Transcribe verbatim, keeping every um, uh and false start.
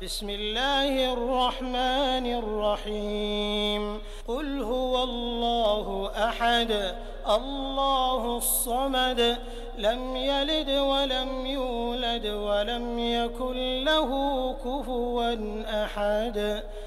بسم الله الرحمن الرحيم قل هو الله أحد الله الصمد لم يلد ولم يولد ولم يكن له كفوا أحد